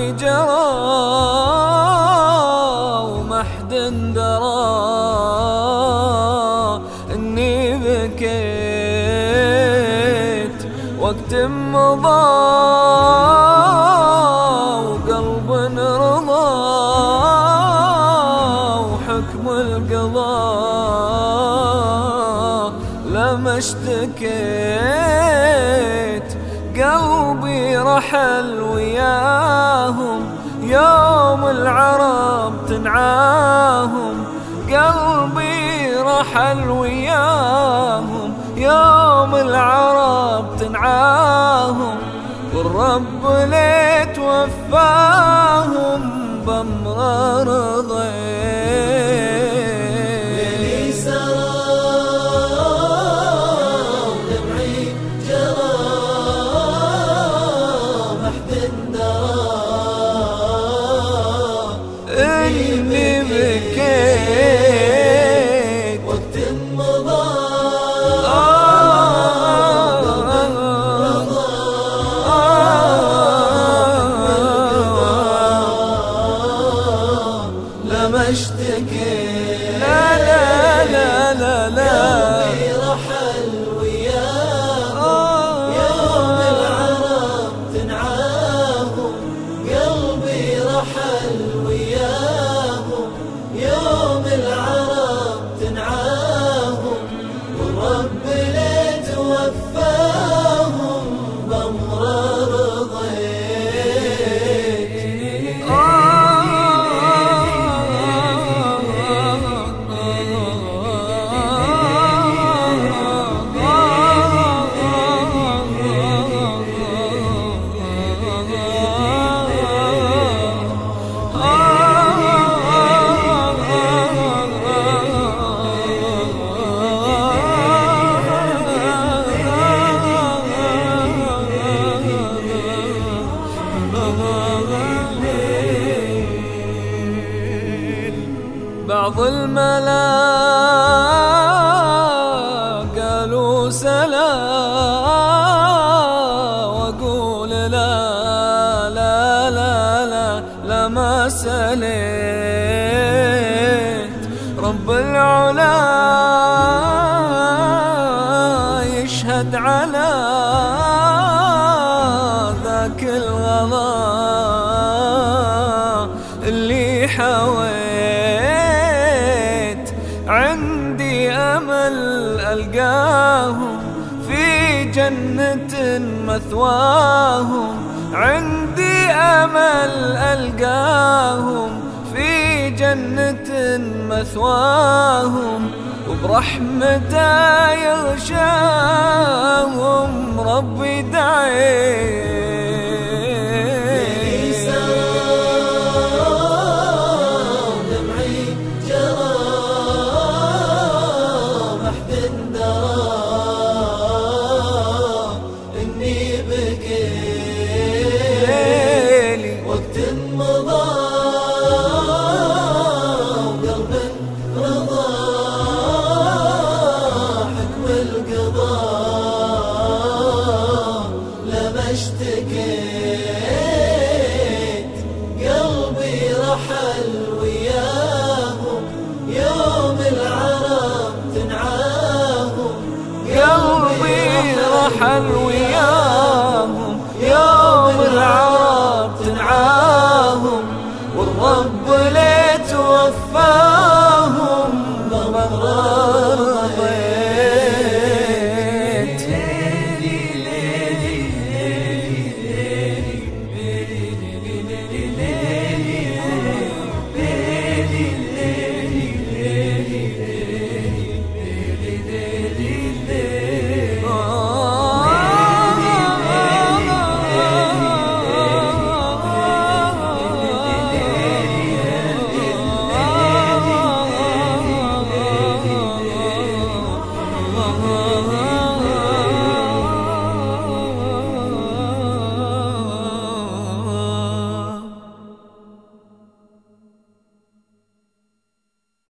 جرى وما حد درى إني بكيت وقت مضى وقلب رضى وحكم القضاء لما اشتكيت قلبي رحل وياهم يوم العرب تنعاهم قلبي رحل وياهم يوم العرب تنعاهم والرب ليت وفاهم بأمر رضيت اشتكيت لا لا لا لا لا قلبي رحل وياهم يوم العرب تنعاهم قلبي رحل وياهم يوم العرب تنعاهم والرب ليت وفاهم بأمر رضيت بعض الملا قالوا سلا واقول لا لا لا لا لا ما سليت رب العلا يشهد على ذاك الغضا اللي حويت عندي أمل ألقاهم في جنة مثواهم عندي أمل ألقاهم في جنة مثواهم وبرحمته يغشاهم ربي دعيت